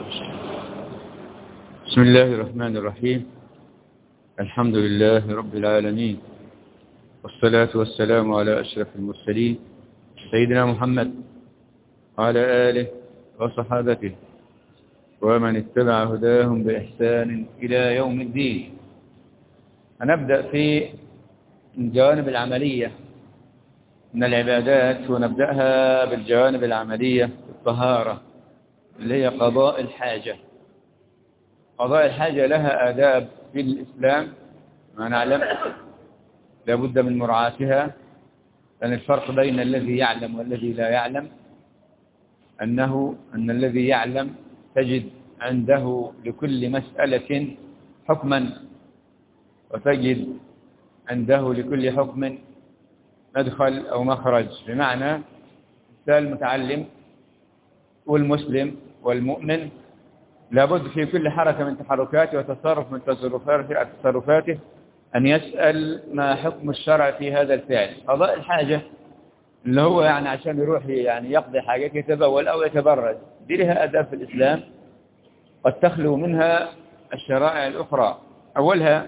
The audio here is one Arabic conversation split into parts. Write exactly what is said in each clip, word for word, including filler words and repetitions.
بسم الله الرحمن الرحيم. الحمد لله رب العالمين، والصلاة والسلام على أشرف المرسلين سيدنا محمد وعلى آله وصحابته ومن اتبع هداهم بإحسان إلى يوم الدين. هنبدأ في الجوانب العملية من العبادات، ونبدأها بالجوانب العملية الطهارة اللي هي قضاء الحاجة. قضاء الحاجة لها آداب في الإسلام ما نعلم لابد من مراعاتها، لأن الفرق بين الذي يعلم والذي لا يعلم أنه أن الذي يعلم تجد عنده لكل مسألة حكما، وتجد عنده لكل حكم مدخل أو مخرج، بمعنى المتعلم والمسلم والمؤمن لابد في كل حركة من تحركاته وتصرف من تصرفاته أن يسأل ما حكم الشرع في هذا الفعل. قضاء الحاجة اللي هو يعني عشان يروح يعني يقضي حاجة، يتبول أو يتبرد، دي لها آداب في الإسلام قد تخلو منها الشرائع الأخرى. أولها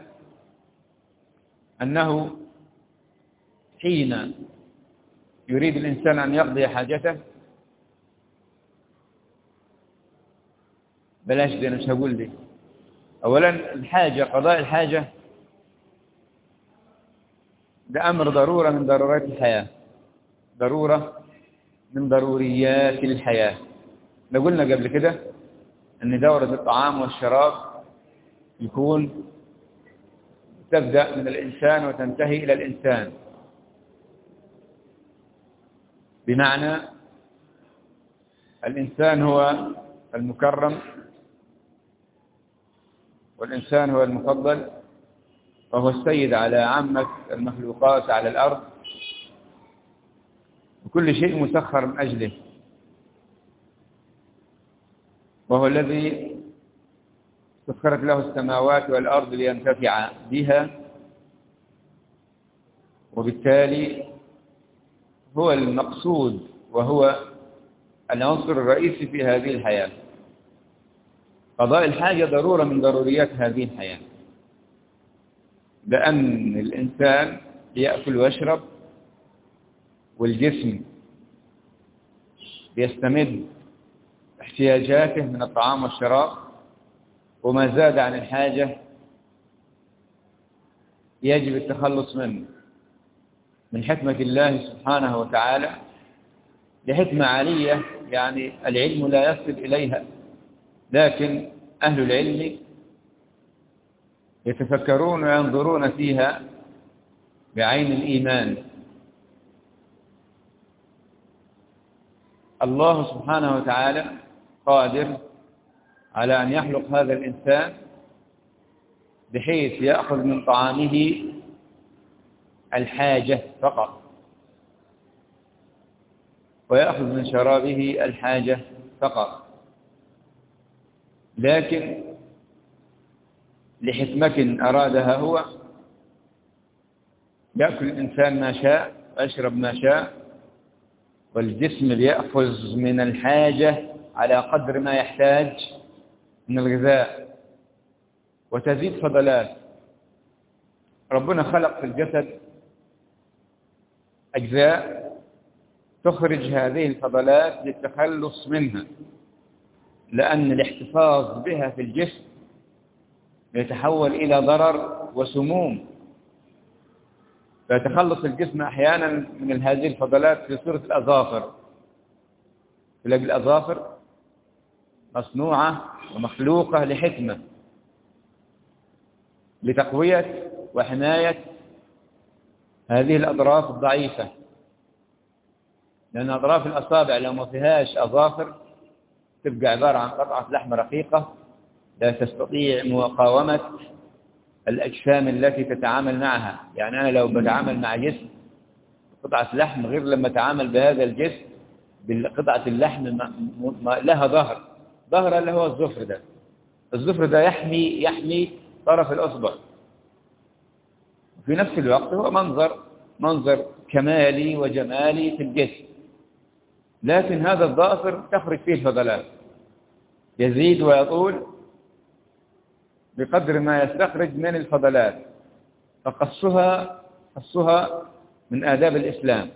أنه حين يريد الإنسان أن يقضي حاجته، بلاش دي أنا مش هقول دي. أولا الحاجة، قضاء الحاجة ده أمر ضرورة من ضرورات الحياة، ضرورة من ضروريات الحياة. قلنا قبل كده أن دورة الطعام والشراب يكون تبدأ من الإنسان وتنتهي إلى الإنسان، بمعنى الإنسان هو المكرم والإنسان هو المفضل، وهو السيد على عامة المخلوقات على الأرض، وكل شيء مسخر من أجله، وهو الذي سخرت له السماوات والأرض لينتفع بها، وبالتالي هو المقصود وهو العنصر الرئيسي في هذه الحياة. قضاء الحاجة ضرورة من ضروريات هذه الحياة، لأن الإنسان يأكل ويشرب والجسم يستمد احتياجاته من الطعام والشراب، وما زاد عن الحاجة يجب التخلص منه من حكمة الله سبحانه وتعالى، لحكمة عالية يعني العلم لا يصل إليها، لكن أهل العلم يتفكرون وينظرون فيها بعين الإيمان. الله سبحانه وتعالى قادر على أن يخلق هذا الإنسان بحيث يأخذ من طعامه الحاجة فقط، ويأخذ من شرابه الحاجة فقط، لكن لحكمة أرادها هو يأكل الإنسان ما شاء ويشرب ما شاء، والجسم يأخذ من الحاجة على قدر ما يحتاج من الغذاء، وتزيد فضلات. ربنا خلق في الجسد أجزاء تخرج هذه الفضلات للتخلص منها، لأن الاحتفاظ بها في الجسم يتحول إلى ضرر وسموم، فيتخلص الجسم أحيانا من هذه الفضلات في صورة الأظافر. تلاقي الأظافر مصنوعة ومخلوقة لحكمة، لتقوية وحماية هذه الأطراف الضعيفة، لأن أطراف الأصابع لو ما فيهاش أظافر تبقى عبارة عن قطعة لحم رقيقة لا تستطيع مقاومة الأجسام التي تتعامل معها. يعني أنا لو بتعامل مع جسم قطعة لحم غير لما أتعامل بهذا الجسم بقطعة اللحم لها ظهر، ظهر اللي هو الظفر ده، الظفر ده يحمي يحمي طرف الأصبع، في نفس الوقت هو منظر منظر كمالي وجمالي في الجسم، لكن هذا الظافر تخرج فيه الفضلات. يزيد ويطول بقدر ما يستخرج من الفضلات، فقصها قصها من آداب الإسلام.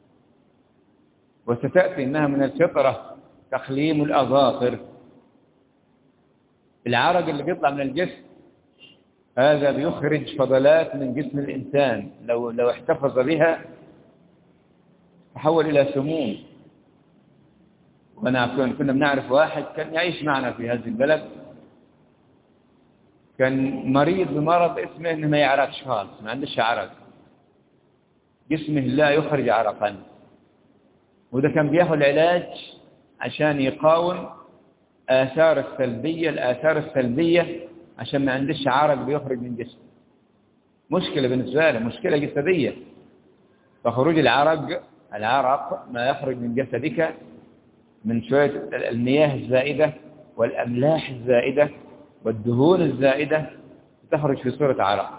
وستأتي إنها من الفطرة تخليم الأظافر. العرق اللي بيطلع من الجسم هذا بيخرج فضلات من جسم الإنسان، لو لو احتفظ بها تحول إلى سموم. وأنا كنا بنعرف واحد كان يعيش معنا في هذه البلد، كان مريض بمرض اسمه إنه ما يعرقش خالص، ما عندش عرق، جسمه لا يخرج عرقا، وده كان بياخذ علاج عشان يقاوم آثار السلبية الآثار السلبية عشان ما عندش عرق بيخرج من جسمه. مشكلة بالنسبة له، مشكلة جسدية. فخروج العرق العرق ما يخرج من جسدك من شوية المياه الزائدة والأملاح الزائدة والدهون الزائدة تخرج في صورة عرق.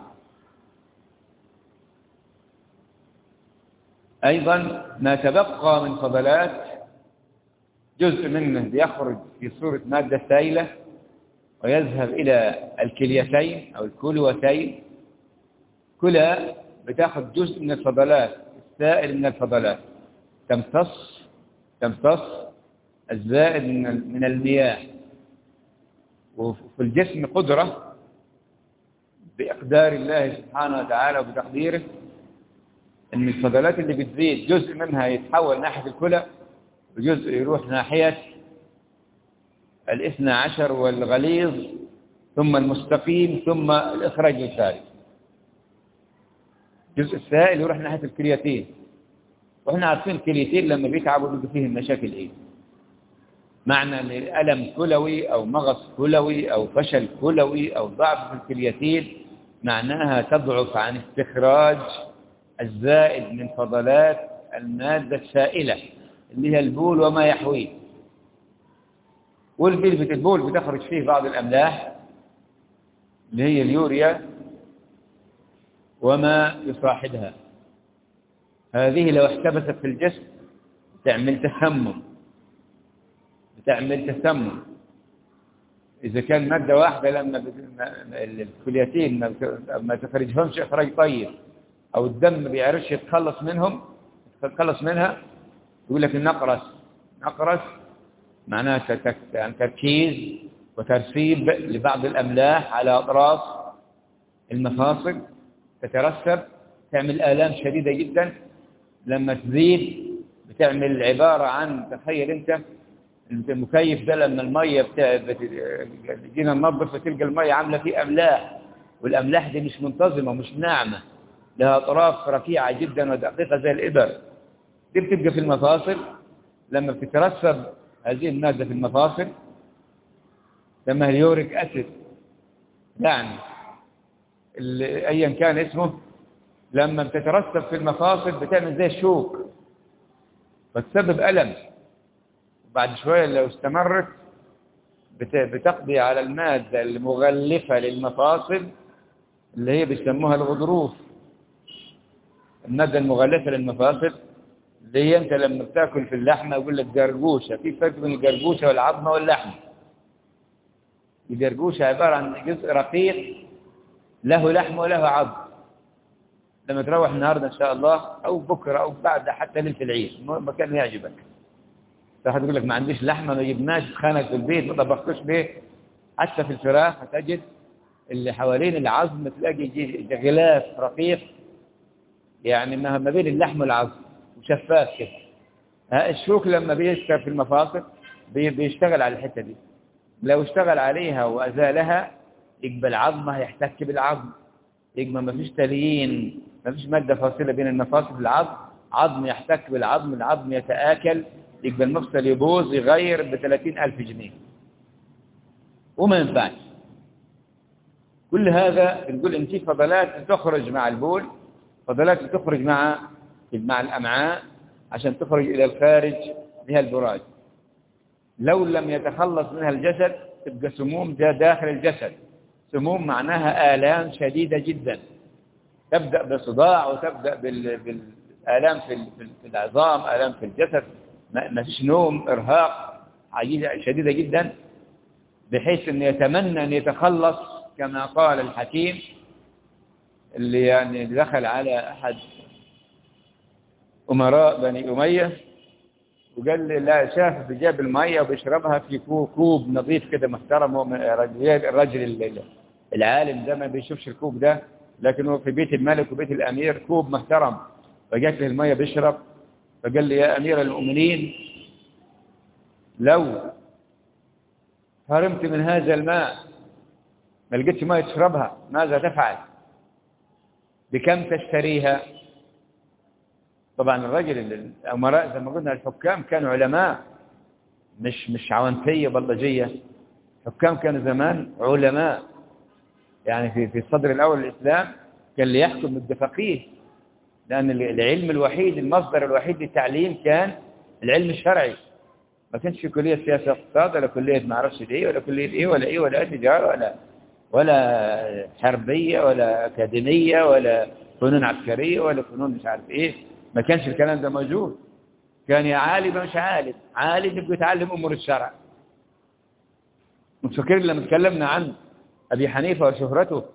أيضا ما تبقى من فضلات جزء منه بيخرج في صورة مادة سائلة ويذهب إلى الكليتين أو الكلوتين. كلها بتاخذ جزء من الفضلات السائل من الفضلات، تمتص تمتص الزائد من من المياه. وفي الجسم قدرة بإقدار الله سبحانه وتعالى وبتقديره أن الفضلات اللي بتزيد جزء منها يتحول ناحية الكلى وجزء يروح ناحية الاثنى عشر والغليظ ثم المستقيم ثم الإخراج الخارج. الجزء السائل يروح ناحية الكرياتين، وإحنا عارفين الكرياتين لما بيتعبوا بيبقى فيهم مشاكل إيه؟ معنى أن ألم كلوي أو مغص كلوي أو فشل كلوي أو ضعف في الكرياتين معناها تضعف عن استخراج الزائد من فضلات المادة السائلة اللي هي البول وما يحويه. والبلبة البول بتخرج فيه بعض الأملاح اللي هي اليوريا وما يصاحبها. هذه لو احتبست في الجسم تعمل تسمم بتعمل تسمم. إذا كان مادة واحدة لما الكليتين ما تخرجهمش إخراج طيب أو الدم ما بيعرفش يتخلص منهم يتخلص منها، يقول لك النقرس. نقرس معناها تركيز وترسيب لبعض الأملاح على أطراف المفاصل تترسب، تعمل آلام شديدة جدا. لما تزيد بتعمل عبارة عن، تخيل أنت المكيف ده لما المية بتجينا ننظف فتلقى المية عاملة فيه أملاح، والأملاح دي مش منتظمة ومش ناعمة، لها أطراف رفيعة جدا ودقيقة زي الإبر. دي بتبقى في المفاصل. لما بتترسب هذه المادة في المفاصل لما اليوريك أسيد يعني أيا كان اسمه، لما بتترسب في المفاصل بتعمل زي الشوك بتسبب ألم. بعد شوية لو استمرت بتقضي على المادة المغلفة للمفاصل اللي هي بيسموها الغضروف. المادة المغلفة للمفاصل اللي هي أنت لما بتاكل في اللحمة يقول لك جرجوشة. في فرق بين الجرجوشة والعظمة واللحمة. الجرجوشة عبارة عن جزء رقيق له لحم وله عظم. لما تروح النهاردة إن شاء الله أو بكرة أو بعد حتى ليلة العيد مكان يعجبك راح تقول لك ما عنديش لحمة ما جبناش خانك في البيت ما طبختوش بيه. حتى في الفراخ هتجد اللي حوالين العظم تلاقي غلاف رقيق يعني ما بين اللحم والعظم وشفاف كده. الشوك لما بيشتغل في المفاصل بيشتغل على الحتة دي. لو اشتغل عليها وأزالها يبقى العظم هيحتك بالعظم، يبقى ما فيش تليين، ما فيش مادة فاصلة بين المفاصل والعظم، عظم يحتك بالعظم، العظم يتآكل، يبقى المفصل يبوظ يغير بثلاثين ألف جنيه وما ينفعش. كل هذا نقول إن في فضلات تخرج مع البول، فضلات تخرج مع مع الأمعاء عشان تخرج إلى الخارج بها البراز. لو لم يتخلص منها الجسد تبقى سموم داخل الجسد. سموم معناها آلام شديدة جدا، تبدأ بصداع وتبدأ بالآلام في العظام، آلام في الجسد، ما فيش نوم، إرهاق شديدة جدا. بحيث أن يتمنى أن يتخلص كما قال الحكيم اللي يعني دخل على أحد أمراء بني أمية وقال لي لا، شاف بجاب المية وبيشربها في كوب نظيف كده محترم. الرجل العالم ده ما بيشوفش الكوب ده، لكن هو في بيت الملك وبيت الأمير كوب محترم، فجات له المية بيشرب. فقال لي يا أمير المؤمنين، لو حرمت من هذا الماء ما لقيتش ماء تشربها ماذا تفعل؟ بكم تشتريها؟ طبعا الرجل الأمراء زي ما قلنا الحكام كانوا علماء، مش مش عوانتية بلطجية. حكام كانوا زمان علماء، يعني في في الصدر الأول الإسلام كان اللي يحكم الفقيه، لأن العلم الوحيد المصدر الوحيد للتعليم كان العلم الشرعي. ما كانش في كلية سياسة اقتصاد ولا كلية ما اعرفش ايه ولا كلية ايه ولا ايه ولا تجارة ولا ولا حربية ولا أكاديمية ولا فنون عسكرية ولا فنون مش عارف ايه. ما كانش الكلام ده موجود. كان يا عالم مش عالم، عالم يبقى يتعلم أمور الشرع. متفكرين لما تكلمنا عن أبي حنيفة وشهرته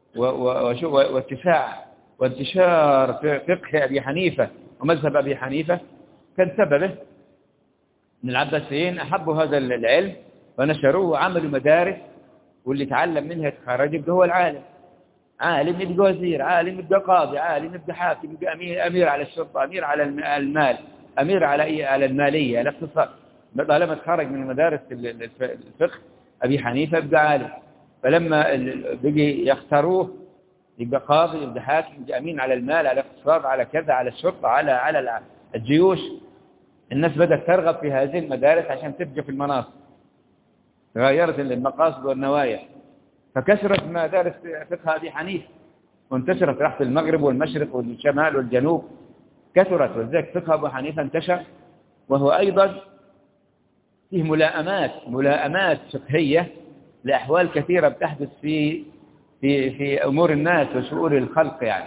واتساع وانتشار فقه أبي حنيفة ومذهب أبي حنيفة، كان سببه أن العباسيين أحبوا هذا العلم ونشروه وعملوا مدارس، واللي تعلم منها يتخرج يبقى هو العالم. عالم يبقى وزير، عالم يبقى قاضي، عالم يبقى حاكم، يبقى أمير, أمير على الشرطة، أمير على المال، أمير على على المالية، الاقتصاد. طالما تخرج من مدارس الفقه أبي حنيفة يبقى عالم. فلما بيجي يختاروه يبقى قاضي، يبقى حاكم، يبقى أمين على المال، على الاقتصاد، على كذا، على الشرطة، على على الجيوش. الناس بدأت ترغب في هذه المدارس عشان تبقى في المناصب. غيرت المقاصد والنوايا، فكسرت مدارس فقه أبي حنيفة وانتشرت راحت المغرب والمشرق والشمال والجنوب، كثرت. ولذلك فقه أبو حنيفة انتشر، وهو أيضا فيه ملائمات ملائمات فقهية لأحوال كثيرة بتحدث في في في أمور الناس وشؤون الخلق يعني.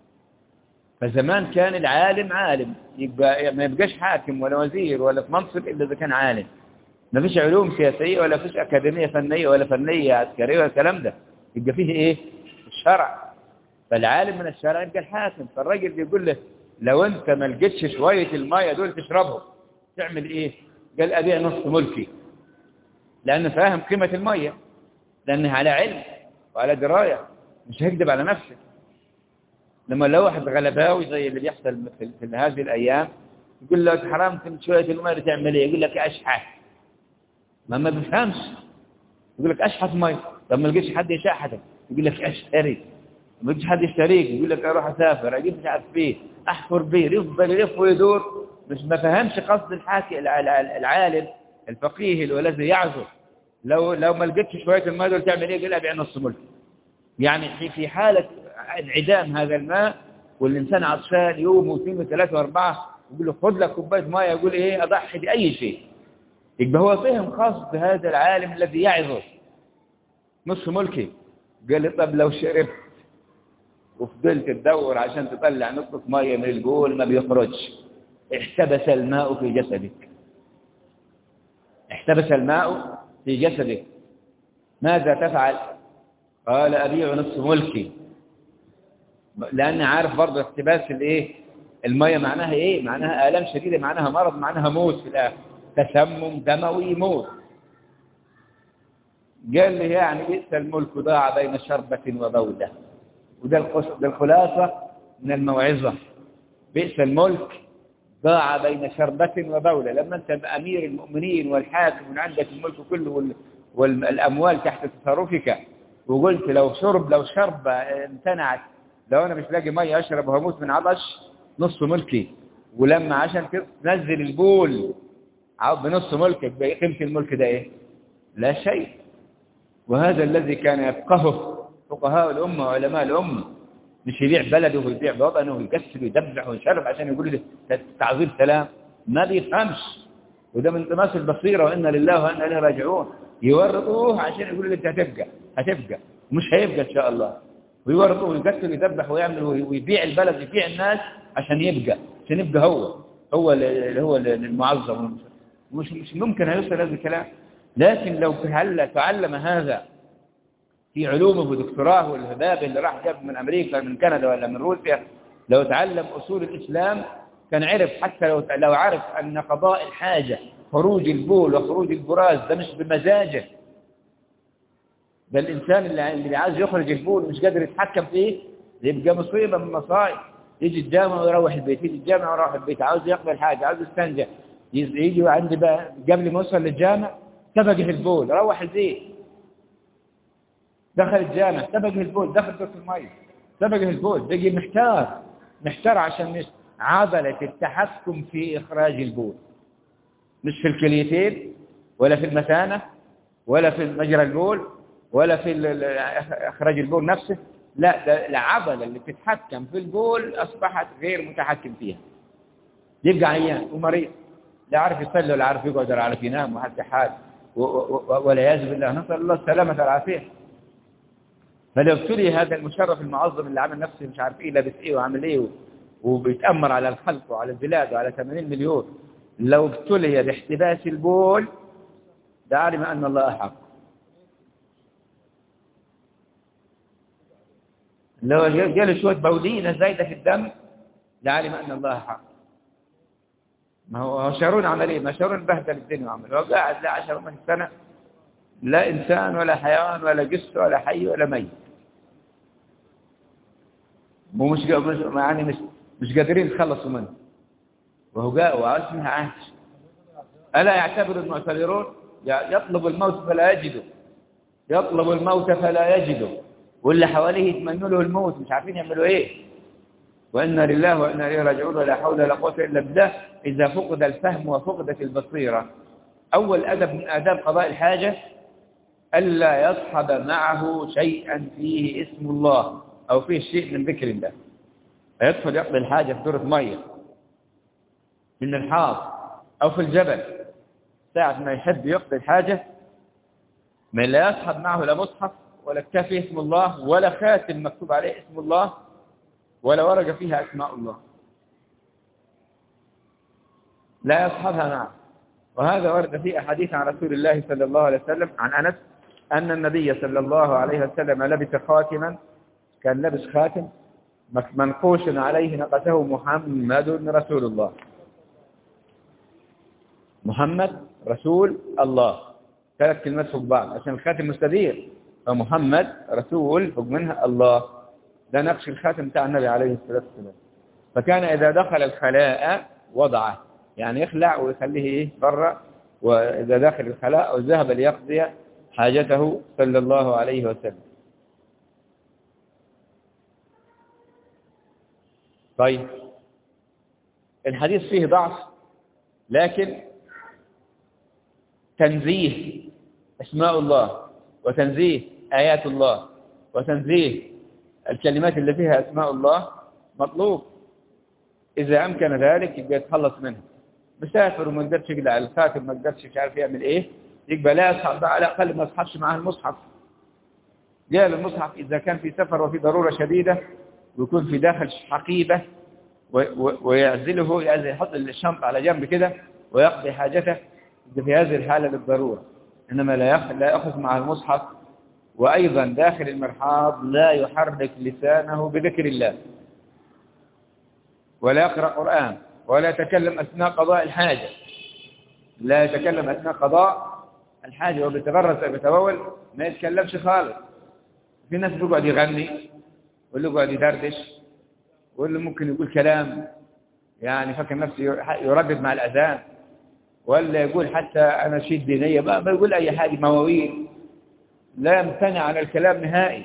فزمان كان العالم عالم، يبقى ما يبقاش حاكم ولا وزير ولا في منصب إلا إذا كان عالم. ما فيش علوم سياسية ولا فيش أكاديمية فنية ولا فنية عسكرية ولا الكلام ده، يبقى فيه إيه؟ الشرع. فالعالم من الشرع يبقى الحاكم. فالراجل يقول له لو أنت ما لقيتش شوية المية دول تشربهم تعمل إيه؟ قال أبيع نصف ملكي، لأنه فاهم قيمة المية، لأنه على علم وعلى دراية، مش هيكذب على نفسه. لما لو واحد غلباوي زي اللي بيحصل في, في هذه الأيام يقول لك حرام من شوية المية تعمل إيه؟ يقول لك أشحت. ما ما بيفهمش، يقول لك أشحت مية. طب ما لقيتش حد يشحتك يقول لك أشتري. ما لقيتش حد يشتريك يقول لك أروح أسافر أجيب مش عارف بيه أحفر بيه، يفضل يلف ويدور. مش ما فهمش قصد الحاكي العالم الفقيه والذي يعذر. لو لو ما لقيتش شوية الماء دول تعمل ايه؟ يقول ابيع نص ملك. يعني في حالة انعدام هذا الماء والإنسان عطشان يوم واثنين وثلاثة وأربعة يقول له خذ لك كوباية ماء، يقول ايه؟ أضحي بأي شيء. يبقى هو فهم قصد هذا العالم الذي يعذر. نص ملكي. قال لي طب لو شربت وفضلت تدور عشان تطلع نقطة مية من البول ما بيخرجش، احتبس الماء في جسدك، احتبس الماء في جسدك، ماذا تفعل؟ قال أبيع نصف ملكي. لأني عارف برضه احتباس الايه المية معناها ايه؟ معناها آلام شديدة، معناها مرض، معناها موت في الآخر، تسمم دموي، موت. قال لي يعني بئس الملك ضاع بين شربة وبولة. وده الخلاصة من الموعظة. بئس الملك ضاع بين شربة وبولة. لما أنت بأمير المؤمنين والحاكم وعندك الملك كله والأموال تحت تصرفك، وقلت لو شرب لو شرب امتنعت، لو أنا مش لاقي مية أشرب وهموت من عطش، نصف ملكي. ولما عشان تنزل البول بنصف ملكك بقيمة الملك ده إيه؟ لا شيء. وهذا الذي كان يفقهه فقهاء الأمة وعلماء الأمة، مش يبيع بلده ويبيع وطنه ويكسر ويدبح ويشرب عشان يقول له تعظيم سلام. ما بيفهمش. وده من طماس البصيرة، وإنا لله وإنا إليه راجعون. يورطوه عشان يقول له أنت هتبقى هتبقى مش هيبقى إن شاء الله. ويورطوه ويكسر ويدبح ويعمل ويبيع البلد ويبيع الناس عشان يبقى عشان يبقى هو هو اللي هو المعظم. مش مش ممكن هيوصل هذا الكلام. لكن لو تعلم هذا في علومه ودكتوراه والهباب اللي راح جاب من أمريكا من كندا ولا من روسيا، لو تعلم أصول الإسلام كان عرف، حتى لو لو عرف أن قضاء الحاجة خروج البول وخروج البراز ده مش بمزاجه، ده الإنسان اللي اللي عايز يخرج البول مش قادر يتحكم فيه، يبقى مصيبة من مصائب. يجي الجامع ويروح البيت، يجي الجامع ويروح البيت، عاوز يقبل حاجة، عاوز يستنجى، يجي عندي بقى قبل ما يوصل للجامع سبقه البول، روح البيت، دخل الجامع سبقه البول، دخل دورة المية سبقه البول، بيجي محتار محتار عشان مش عضلة التحكم في إخراج البول، مش في الكليتين ولا في المثانة ولا في مجرى البول ولا في إخراج البول نفسه، لا، ده العضلة اللي بتتحكم في البول أصبحت غير متحكم فيها، يبقى عيان ومريض، لا عارف يصلي ولا عارف يقعد ولا عارف ينام وحتى حال، ولا يجب بالله، نسأل الله السلامة والعافية. فلو ابتلي هذا المشرف المعظم اللي عمل نفسه مش عارف ايه لابس ايه وعامل ايه وبيتأمر على الخلق وعلى البلاد وعلى ثمانين مليون، لو ابتلي باحتباس البول ده علم أن الله حق. لو جاله شوية بولينة زايدة في الدم لعلم أن الله حق. ما هو شارون عمل ايه؟ ما شارون بهدل الدنيا وعمل، هو قاعد لا عشر من سنة لا إنسان ولا حيوان ولا جثة ولا حي ولا ميت، ومش يعني مش مش قادرين يتخلصوا منه، وهو جاء واسمها عاش. ألا يعتبر المعتبرون يطلب الموت فلا يجده، يطلب الموت فلا يجده، واللي حواليه يتمنوا له الموت مش عارفين يعملوا ايه. وإنا لله وإنا إليه راجعون، ولا حول ولا قوة إلا بالله. إذا فقد الفهم وفقدت البصيرة، أول أدب من آداب قضاء الحاجة ألا يصحب معه شيئا فيه اسم الله أو فيه شيء من ذكر الله. يدخل يقضي الحاجة في دورة مية من الحاض أو في الجبل، ساعة ما يحب يقضي الحاجة من لا يصحب معه لا مصحف ولا كتاب فيه اسم الله ولا خاتم مكتوب عليه اسم الله ولا ورقة فيها أسماء الله، لا يصحبها معه. وهذا ورد في أحاديث عن رسول الله صلى الله عليه وسلم عن أنس أن النبي صلى الله عليه وسلم لبس خاتما، كان لبس خاتم منقوش عليه نقشه محمد رسول الله، محمد رسول الله، ثلاث كلمات فوق بعض عشان الخاتم مستدير، فمحمد رسول فوق منها الله، ده نقش الخاتم بتاع النبي عليه الصلاة والسلام. فكان إذا دخل الخلاء وضعه، يعني يخلع ويخليه إيه برا، وإذا داخل الخلاء وذهب ليقضي حاجته صلى الله عليه وسلم. طيب الحديث فيه ضعف، لكن تنزيه اسماء الله وتنزيه آيات الله وتنزيه الكلمات اللي فيها اسماء الله مطلوب، إذا أمكن ذلك يبقى يتخلص منها. مسافر وما قدرش يقلع الخاتم، ما قدرش مش عارف يعمل إيه، يبقى لا يصحب، على الأقل ما يصحبش معه المصحف. قال المصحف إذا كان في سفر وفي ضرورة شديدة ويكون في داخل حقيبة ويعزله، يحط الشنطة على جنب كده ويقضي حاجته في هذه الحالة للضرورة، إنما لا يأخذ مع المصحف. وأيضا داخل المرحاض لا يحرك لسانه بذكر الله ولا يقرأ قرآن ولا يتكلم أثناء قضاء الحاجة، لا يتكلم أثناء قضاء الحاجة وبيتغرس أو بيتبول، ما يتكلمش خالص. في ناس بيقعد يغني واللي يقعد يدردش واللي ممكن يقول كلام يعني فكر نفسه يردد مع الأذان، ولا يقول حتى أناشيد دينية، ما يقول أي حاجة، مواويل، لا يمتنع عن الكلام نهائي.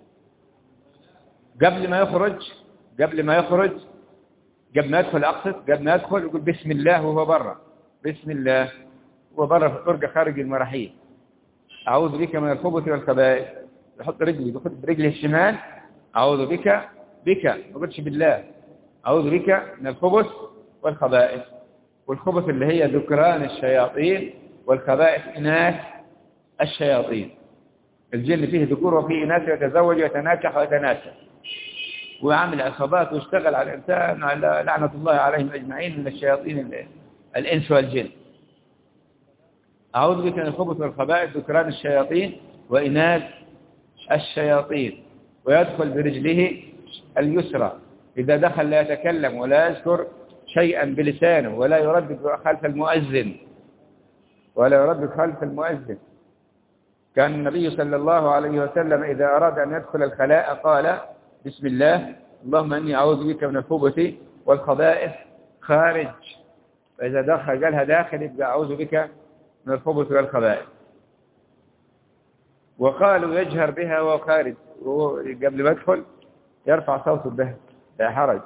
قبل ما يخرج قبل ما يخرج قبل ما يدخل أقصد قبل ما يدخل يقول بسم الله وهو برا، بسم الله وهو برا في الطرقة خارج المراحيل، أعوذ بك من الخبث والخبائث، يحط رجلي يحط برجله الشمال أعوذ بك بك ما قلتش بالله، أعوذ بك من الخبث والخبائث، والخبث اللي هي ذكران الشياطين والخبائث إناث الشياطين. الجن فيه ذكور وفيه إناث، يتزوج ويتناكح ويتناسل ويعمل عصابات ويشتغل على الإنسان على لعنة الله عليهم أجمعين من الشياطين الإنس والجن. أعوذ بك من الخبث والخبائث ذكران الشياطين وإناث الشياطين. ويدخل برجله اليسرى، إذا دخل لا يتكلم ولا يذكر شيئا بلسانه ولا يردد خلف المؤذن ولا يردد خلف المؤذن. كان النبي صلى الله عليه وسلم إذا أراد أن يدخل الخلاء قال بسم الله اللهم إني أعوذ بك من الخبث والخبائث خارج، فإذا دخل قالها داخل يبقى أعوذ بك من الخبث والخبائث. وقالوا يجهر بها وهو خارج، قبل ما يدخل يرفع صوته بها لا حرج.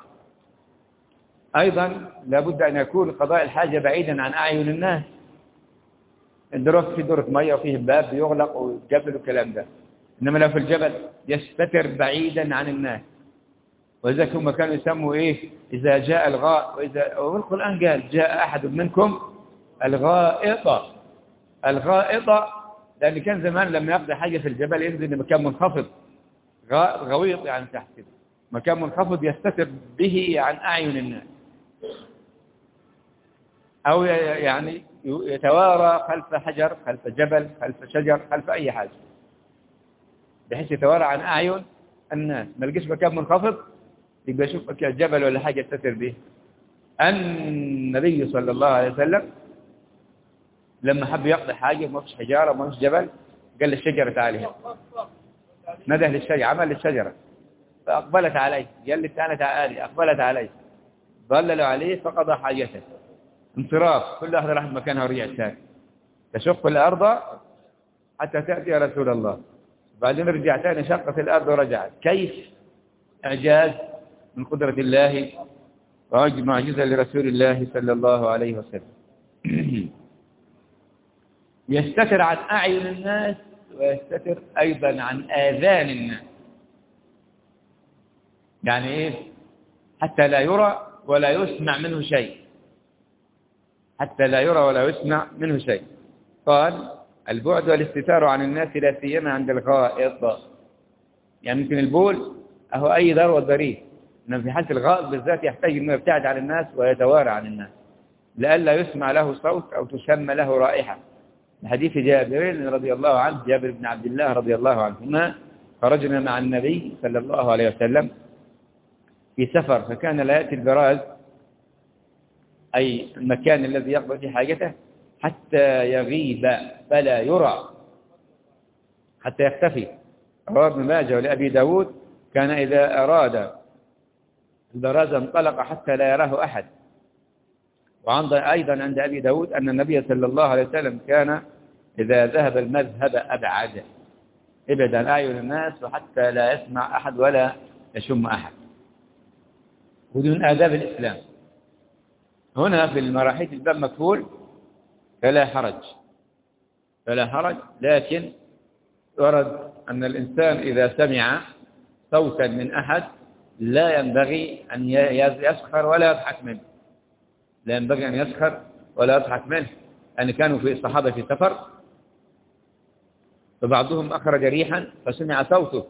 أيضا لابد أن يكون قضاء الحاجة بعيدا عن أعين الناس. الدرس في دورة مية وفيه باب يغلق ويقبل الكلام ده، إنما لو في الجبل يستتر بعيدا عن الناس. وذلك هم كانوا يسموا إيه إذا جاء الغاء، وإذا والقرآن قال جاء أحد منكم الغائط. الغائط لأن كان زمان لما يقضي حاجة في الجبل ينزل لمكان منخفض، غويط يعني تحت كده، مكان منخفض يستتر به عن أعين الناس، أو يعني يتوارى خلف حجر، خلف جبل، خلف شجر، خلف أي حاجة، بحيث يتوارى عن أعين الناس. ما لقيش مكان منخفض يبقى يشوف مكان جبل ولا حاجة يستتر به. النبي صلى الله عليه وسلم لما حب يقضي حاجة ما فيش حجارة ما فيش جبل قال للشجرة تعالي، نده للشجرة، عمل للشجرة فأقبلت عليه، قال لي تعالى تعالي، أقبلت عليه، ظللوا عليه فقضى حاجته. انصراف، كل واحد راح مكانها ورجع ثاني، تشق الأرض حتى تأتي يا رسول الله، بعدين رجع ثاني شقت الأرض ورجعت. كيف؟ إعجاز من قدرة الله ومعجزة لرسول الله صلى الله عليه وسلم. يستتر عن أعين الناس ويستتر أيضا عن آذان الناس. يعني إيه؟ حتى لا يرى ولا يسمع منه شيء، حتى لا يرى ولا يسمع منه شيء. قال البعد والاستتار عن الناس لا سيما عند الغائط. يعني يمكن البول أهو أي ذروة ذريه، إنما في حالة الغائط بالذات يحتاج أنه يبتعد عن الناس ويتوارى عن الناس لئلا يسمع له صوت أو تشم له رائحة. حديث جابر رضي الله عنه، جابر بن عبد الله رضي الله عنهما، خرجنا مع النبي صلى الله عليه وسلم في سفر، فكان لا يأتي البراز أي المكان الذي يقضي فيه حاجته حتى يغيب فلا يرى، حتى يختفي. رواه ابن ماجه ولأبي داود كان إذا أراد البراز انطلق حتى لا يراه أحد. وعند أيضا عند أبي داود أن النبي صلى الله عليه وسلم كان إذا ذهب المذهب أبعد، ابعد عن أعين الناس وحتى لا يسمع أحد ولا يشم أحد. ودون آداب الإسلام. هنا في المراحيض الباب مكفول فلا حرج، فلا حرج، لكن ورد أن الإنسان إذا سمع صوتا من أحد لا ينبغي أن يسخر ولا يضحك منه، لا ينبغي أن يسخر ولا يضحك منه. أن كانوا في الصحابة في سفر فبعضهم أخرج ريحا فسمع صوته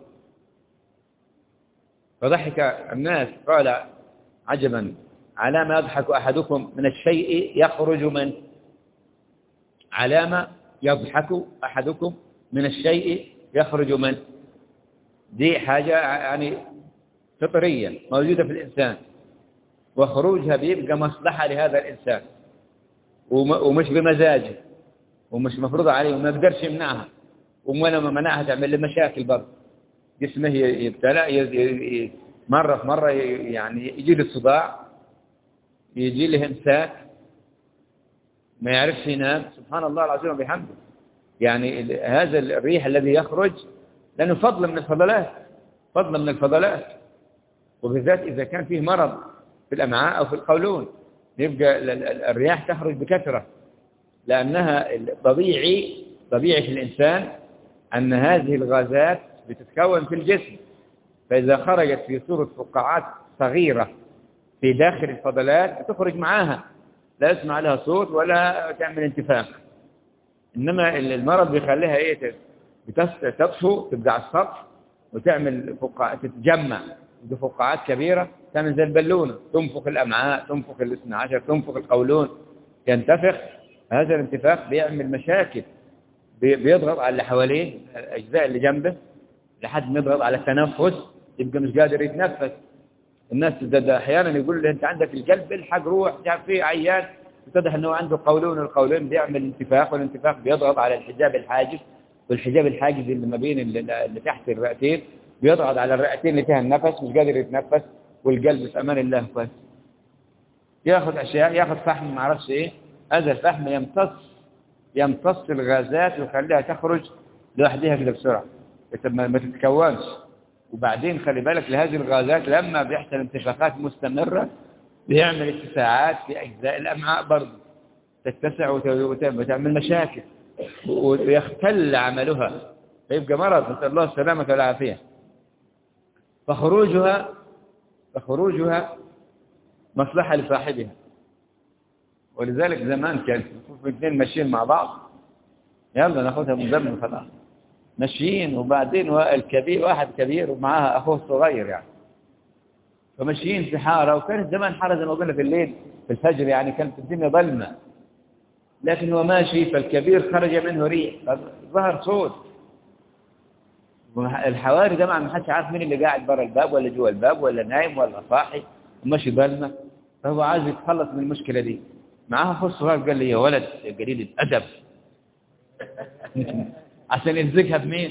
فضحك الناس، قال عجبا على ما يضحك أحدكم من الشيء يخرج منه، على ما يضحك أحدكم من الشيء يخرج منه. دي حاجة يعني فطرية موجودة في الإنسان، وخروجها بيبقى مصلحة لهذا الإنسان ومش بمزاجه ومش مفروض عليه وما يقدرش يمنعها، ولما منعها تعمل له مشاكل برضه، جسمه يبتلى مرة في مرة، يعني يجي له صداع، يجي له امساك، ما يعرفش ينام. سبحان الله العظيم وبحمده. يعني هذا الريح الذي يخرج لأنه فضل من الفضلات، فضل من الفضلات، وبالذات إذا كان فيه مرض في الأمعاء أو في القولون يبقى الرياح تخرج بكثرة، لأنها طبيعي طبيعي في الإنسان أن هذه الغازات بتتكون في الجسم، فإذا خرجت في صورة فقاعات صغيرة في داخل الفضلات بتخرج معاها، لا يسمع لها صوت ولا تعمل انتفاخ. إنما المرض بيخليها إيه؟ تطفو، تبقى على السطح وتعمل فقاعات، تتجمع بفقاعات كبيرة تعمل زي البالونة، تنفخ الأمعاء، تنفخ الاثنى عشر، تنفخ القولون، ينتفخ هذا الانتفاخ بيعمل مشاكل، بيضغط على اللي حواليه الأجزاء اللي جنبه لحد ما يضغط على التنفس، يبقى مش قادر يتنفس. الناس ده أحيانا يقول له أنت عندك القلب الحق روح، تعرف فيه عيان، يتضح أنه عنده قولون، القولون بيعمل انتفاخ، والانتفاخ بيضغط على الحجاب الحاجز، والحجاب الحاجز اللي ما بين اللي تحت الرئتين بيضغط على الرئتين اللي فيها النفس، مش قادر يتنفس، والقلب في أمان الله كويس. ياخذ أشياء، ياخذ فحم ما عرفش إيه، هذا الفحم يمتص يمتص الغازات ويخليها تخرج لوحدها كده بسرعة ما تتكونش. وبعدين خلي بالك لهذه الغازات لما بيحصل انتفاخات مستمرة بيعمل اتساعات في أجزاء الأمعاء برضه، تتسع وتعمل مشاكل ويختل عملها، فيبقى مرض، نسأل الله السلامة والعافية. فخروجها فخروجها مصلحة لصاحبها. ولذلك زمان كان في اثنين ماشيين مع بعض، يلا ناخذها من ضمن خلاص، ماشيين، وبعدين الكبير واحد كبير ومعاها أخوه صغير يعني، فماشيين في حارة، وكانت زمان حارة زي ما قلنا في الليل في الفجر يعني كانت الدنيا ظلمة، لكن هو ماشي فالكبير خرج منه ريح، ظهر صوت. الحواري ده ما حدش عارف مين اللي قاعد برا الباب ولا جوا الباب ولا نايم ولا صاحي وماشي ظلمة، فهو عايز يتخلص من المشكلة دي. معاه أخوه الصغير قال لي يا ولد يا قليل الأدب عشان يلزقها بمين؟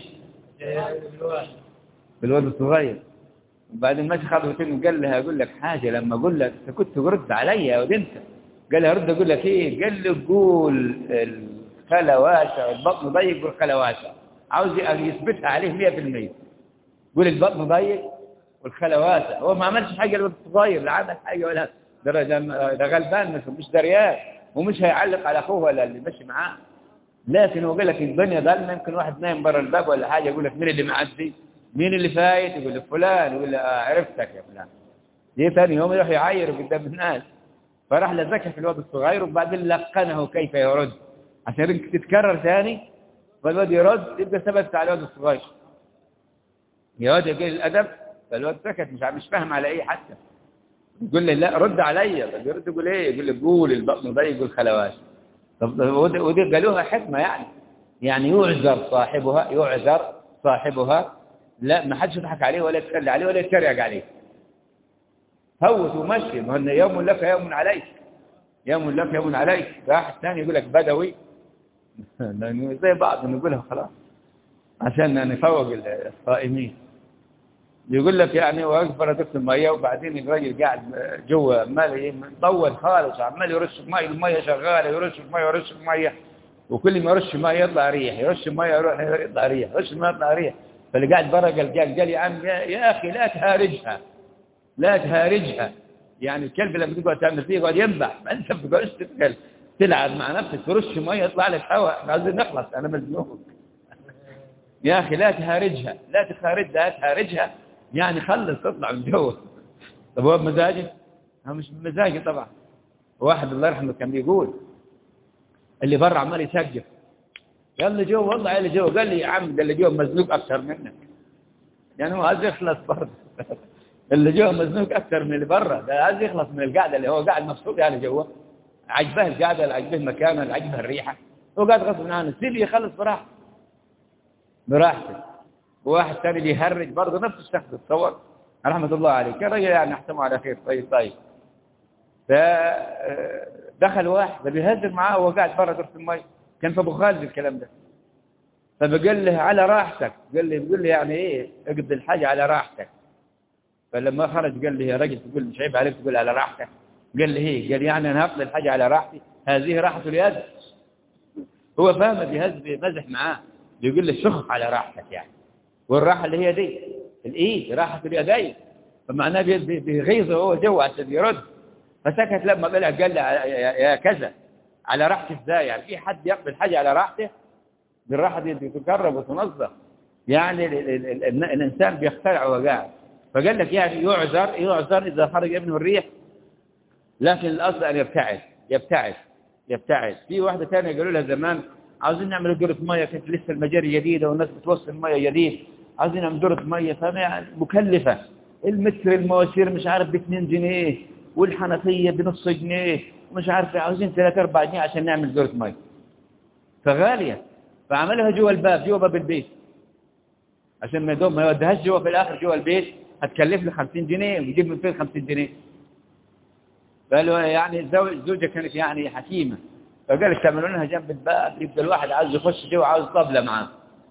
بالولد الصغير. وبعدين ماشي خطوتين وقال لها أقول لك حاجة، لما أقول لك أنت كنت ترد عليا يا ولد أنت. قال لها رد أقول لك إيه؟ قال له قول الخلا واسع البطن ضيق والخلا واسع، عاوز يثبتها عليه مية في المية. قول البطن ضيق والخلا واسع، هو ما عملش حاجة الولد الصغير، لا عمل حاجة ولا ده ده غلبان مش دريان، ومش هيعلق على أخوه ولا اللي ماشي معاه. لكن هو قال لك الدنيا ظلمه، يمكن واحد نايم برا الباب ولا حاجه، يقول لك مين اللي معدي؟ مين اللي فايت؟ يقول لك فلان، يقول له آه عرفتك يا فلان. دي ثاني يوم يروح يعاير قدام الناس، فراح لزكى في الواد الصغير، وبعدين لقنه كيف يرد عشان تتكرر ثاني، فالواد يرد يبقى ثبت على الواد الصغير. يا واد يقول الادب، فالواد سكت مش مش فاهم على ايه حتى. يقول له لا رد عليا، يرد يقول ايه؟ يقول له قول البطن ضيق والخلوات. طب ودي قالوها حكمة يعني، يعني يعذر صاحبها، يعذر صاحبها، لا ما حدش يضحك عليه ولا يتسلى عليه ولا يتريق عليه، فوت ومشي، ما هو يوم لك يوم عليك، يوم لك يوم عليك. واحد ثاني يقول لك بدوي زي بعض نقولها خلاص عشان نفوق الصائمين. يقول لك يعني واقف برا دكت الميه، وبعدين الراجل قاعد جوا عمال مطول خالص، عمال يرش ميه، الميه شغاله، يرش ميه يرش ميه، وكل ما يرش ميه يطلع ريح، يرش ميه يروح يطلع ريح، يرش ميه يطلع ريح. فاللي قاعد برا قال قال قال يا عم يا, يا اخي لا تهارجها، لا تهارجها، يعني الكلب لما تقعد تعمل فيه يقعد ينبح، ما انت بتقعدش تتكلم تلعب مع نفسك، ترش ميه يطلع لك هواء، احنا عايزين نخلص انا مزنوق. يا اخي لا تهارجها، لا تخارجها، تهارجها يعني خلص تطلع من جوه. طب هو بمزاجه؟ هو مش بمزاجه طبعا. واحد الله يرحمه كان بيقول اللي برا عمال يسقف يلا جوه، والله اللي جوه قال لي يا عم ده اللي جوه مزنوق اكثر منك، يعني هو عايز يخلص برضه اللي جوه مزنوق اكثر من اللي برا، ده عايز يخلص من القعده اللي هو قاعد مبسوط يعني جوه، عجبه القعده، عجبه المكان، عجبه الريحه، هو قاعد غصب عنه، سيبه يخلص براحته براحته. وواحد ثاني بيهرج برضه نفس الشخص، تصور رحمة الله عليه، كان رجل يعني نحتمه على خير. طيب طيب فدخل واحد ده بيهزر معاه وهو قاعد برا دورة المي، كان في ابو خالد الكلام ده، فبقول له على راحتك، قال لي بيقول لي يعني ايه اقضي الحاجة على راحتك. فلما خرج قال لي يا راجل تقول مش عيب عليك تقول على راحتك؟ قال لي ايه؟ قال يعني انا هقضي الحاجة على راحتي، هذه راحة اليد. هو فاهم بيهز بيمزح معاه، بيقول له شخ على راحتك يعني، والراحة اللي هي دي الايد، راحة اليدين، فمعناه بيغيظه هو جوه عشان يرد. فسكت لما طلع قال له يا كذا على راحتي ازاي؟ يعني في حد يقبل حاجة على راحته؟ بالراحة دي تقرب وتنظف يعني ال ال ال ال الإنسان بيخترع وهو قاعد. فقال لك يعني يعذر يعذر إذا خرج منه الريح، لكن الأصل أن يبتعد يبتعد يبتعد. في واحدة ثانية قالوا لها زمان عاوزين نعمل دورة مية، كانت لسه المجاري جديدة والناس بتوصل مية جديد، عاوزين نعمل دورة مية، فما مكلفة، المتر المواسير مش عارف باثنين جنيه، والحنفية بنص جنيه، ومش عارف عاوزين ثلاثة أربعة جنيه عشان نعمل دورة مية، فغالية، فعملها جوا الباب جوا باب البيت عشان ما يدوم ما يوديهاش جوا في الآخر جوا البيت هتكلف لي خمسين جنيه ويجيب من فين خمسين جنيه. قالوا يعني الزوجة كانت يعني حكيمة، فقالت تعملوا لها جنب الباب يبقى الواحد عاوز يخش جوا عاوز طبلة معاه،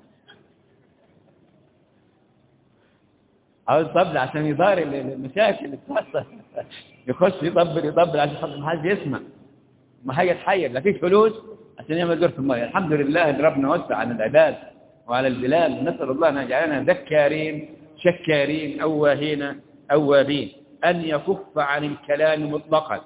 عاوز طبلة عشان يدار المشاكل اللي بتحصل يخش يطبل يطبل عشان خاطر ما حدش يسمع، ما هي تحير لا فيش فلوس عشان يعمل دورة المية. الحمد لله ان ربنا وسع على العباد وعلى البلاد، نسأل الله أن يجعلنا ذكارين شكارين أواهين أوابين، أن يكف عن الكلام مطلقا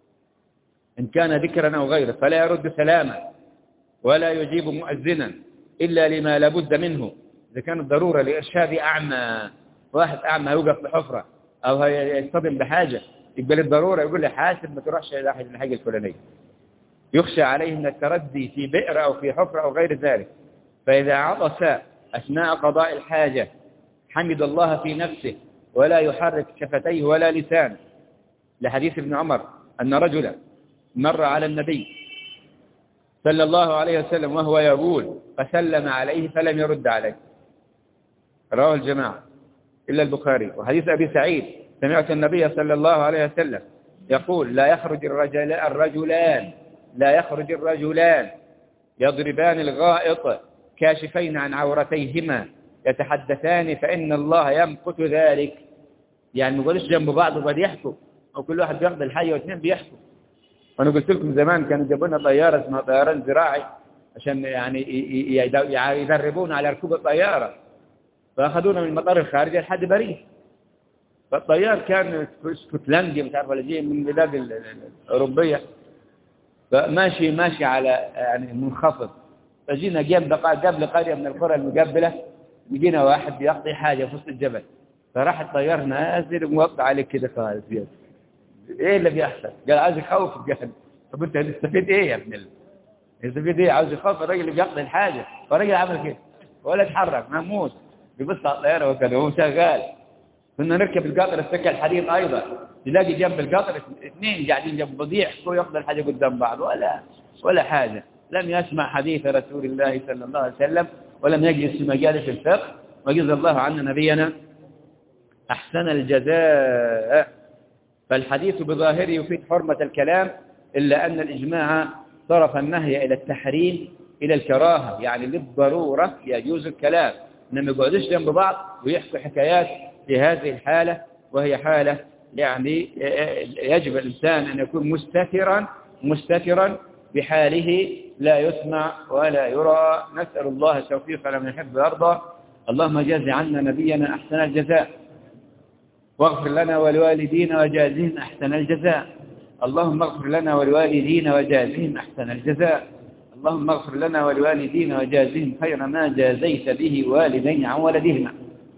إن كان ذكرا أو غيره، فلا يرد سلاما ولا يجيب مؤذنا إلا لما لابد منه. إذا كانت ضرورة لإرشاد أعمى، واحد أعمى يوقف بحفرة أو يصطدم بحاجة يقبل الضرورة يقول لي حاسب ما تروحش إلى الحاجة الفلانية، يخشى عليه من التردي في بئر أو في حفرة أو غير ذلك. فإذا عطس أثناء قضاء الحاجة حمد الله في نفسه ولا يحرك شفتيه ولا لسانه، لحديث ابن عمر أن رجلا مر على النبي صلى الله عليه وسلم وهو يقول فسلم عليه فلم يرد عليه، رواه الجماعة إلا البخاري. وحديث أبي سعيد سمعت النبي صلى الله عليه وسلم يقول لا يخرج الرجل الرجلان لا يخرج الرجلان يضربان الغائط كاشفين عن عورتيهما يتحدثان فإن الله يمقت ذلك. يعني ما يقولوش جنب بعض وبعد يحكوا أو كل واحد بياخد الحاجة واثنين بيحكوا. وأنا قلت لكم زمان كانوا جابوا لنا طيارة اسمها طيران زراعي عشان يعني يدربونا على ركوب الطيارة، فأخذونا من المطار الخارجي لحد باريس. فالطيار كان اسكتلندي مش عارف ولا جاي من البلاد الأوروبية، فماشي ماشي على يعني منخفض، فجينا جنب قبل قرية من القرى المقبلة لقينا واحد بيقضي حاجة في وسط الجبل، فراح الطيار نازل وموقع عليك كده خالص. ايه اللي بيحصل؟ قال عايز يخوف. قال طب انت هتستفيد ايه يا ابن الله؟ هتستفيد ايه؟ عاوز يخوف الراجل اللي بيقضي الحاجة، فالراجل عمل كده ولا اتحرك مهموس بيبص على الطيارة وكذا وهو شغال. كنا نركب القطر السكة الحديد ايضا تلاقي جنب القطر اثنين قاعدين جنب بضيع كل ياخذ الحاجة قدام بعض ولا ولا حاجة. لم يسمع حديث رسول الله صلى الله عليه وسلم ولم يجلس في مجالس الفقه، وجزا الله عنا نبينا أحسن الجزاء. فالحديث بظاهره يفيد حرمة الكلام، إلا أن الإجماع صرف النهي إلى التحريم إلى الكراهة، يعني للضرورة يجوز الكلام، إنما يقعدوش جنب بعض ويحكوا حكايات في هذه الحالة، وهي حالة يعني يجب الإنسان أن يكون مستترا مستترا بحاله لا يسمع ولا يرى. نسأل الله التوفيق لمن يحب ويرضى. اللهم جاز عنا نبينا أحسن الجزاء، واغفر لنا ولوالدينا وجازهم أحسن الجزاء. اللهم اغفر لنا ولوالدينا وجازهم أحسن الجزاء. اللهم اغفر لنا ولوالدينا وجازهم خير ما جازيت به والدين عن ولدهما.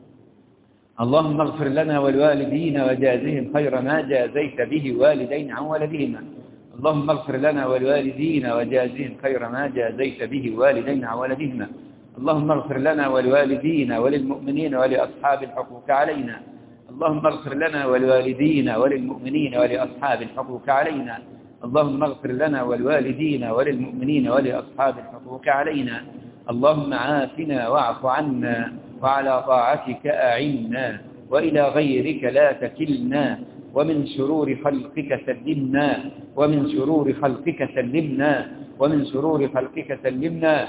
اللهم اغفر لنا ولوالدينا وجازهم خير ما جازيت به والدين عن ولدهما. اللهم اغفر لنا ولوالدينا وجازهم خير ما جازيت به والدين عن ولدهما. اللهم اغفر لنا ولوالدينا وللمؤمنين ولأصحاب الحقوق علينا. اللهم اغفر لنا ولوالدينا وللمؤمنين ولأصحاب الحقوق علينا. اللهم اغفر لنا ولوالدينا وللمؤمنين ولأصحاب الحقوق علينا. اللهم عافنا واعف عنا وعلى طاعتك أعنا وإلى غيرك لا تكلنا ومن شرور خلقك سلمنا ومن شرور خلقك سلمنا ومن شرور خلقك سلمنا.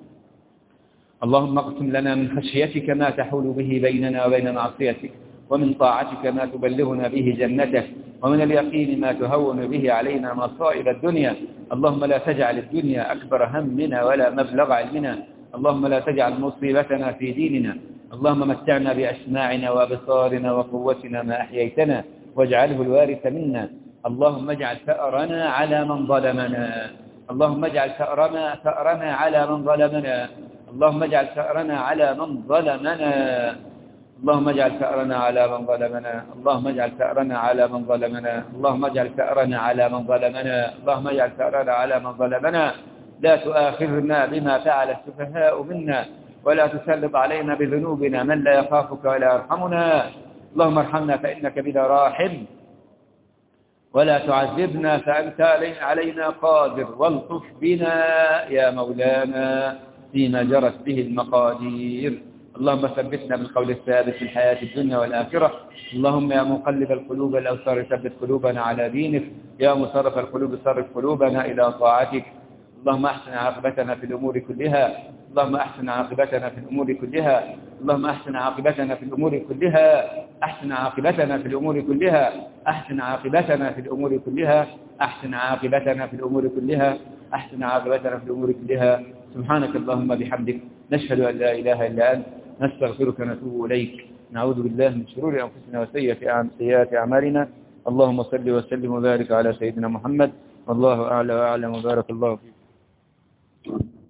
اللهم اقسم لنا من خشيتك ما تحول به بيننا وبين معصيتك، ومن طاعتك ما تبلغنا به جنتك، ومن اليقين ما تهون به علينا مصائب الدنيا. اللهم لا تجعل الدنيا أكبر همنا ولا مبلغ علمنا. اللهم لا تجعل مصيبتنا في ديننا. اللهم متعنا بأسماعنا وأبصارنا وقوتنا ما أحييتنا واجعله الوارث منا. اللهم اجعل ثأرنا على من ظلمنا. اللهم اجعل ثأرنا ثأرنا على من ظلمنا. اللهم اجعل ثأرنا على من ظلمنا. اللهم اجعل ثأرنا على من ظلمنا. اللهم اجعل ثأرنا على من ظلمنا. اللهم اجعل ثأرنا على من ظلمنا. اللهم اجعل ثأرنا على من ظلمنا. لا تؤاخذنا بما فعل السفهاء منا، ولا تسلط علينا بذنوبنا من لا يخافك ولا يرحمنا. اللهم ارحمنا فإنك بنا راحم، ولا تعذبنا فأنت علينا قادر، والطف بنا يا مولانا فيما جرت به المقادير. اللهم ثبتنا بالقول الثابت في الحياة الدنيا والآخرة. اللهم يا مقلب القلوب الأبصار ثبت قلوبنا على دينك، يا مصرف القلوب صرف قلوبنا إلى طاعتك. اللهم أحسن عاقبتنا في الأمور كلها، اللهم أحسن عاقبتنا في الأمور كلها، اللهم أحسن عاقبتنا في الأمور كلها، أحسن عاقبتنا في الأمور كلها، أحسن عاقبتنا في الأمور كلها، أحسن عاقبتنا في الأمور كلها، أحسن عاقبتنا في الأمور كلها. سبحانك اللهم بحمدك، نشهد أن لا إله إلا أنت، نستغفرك ونتوب إليك. نعوذ بالله من شرور أنفسنا وسيئات أعمالنا. اللهم صل وسلم وبارك على سيدنا محمد، والله أعلى وأعلم، وبارك الله فيك.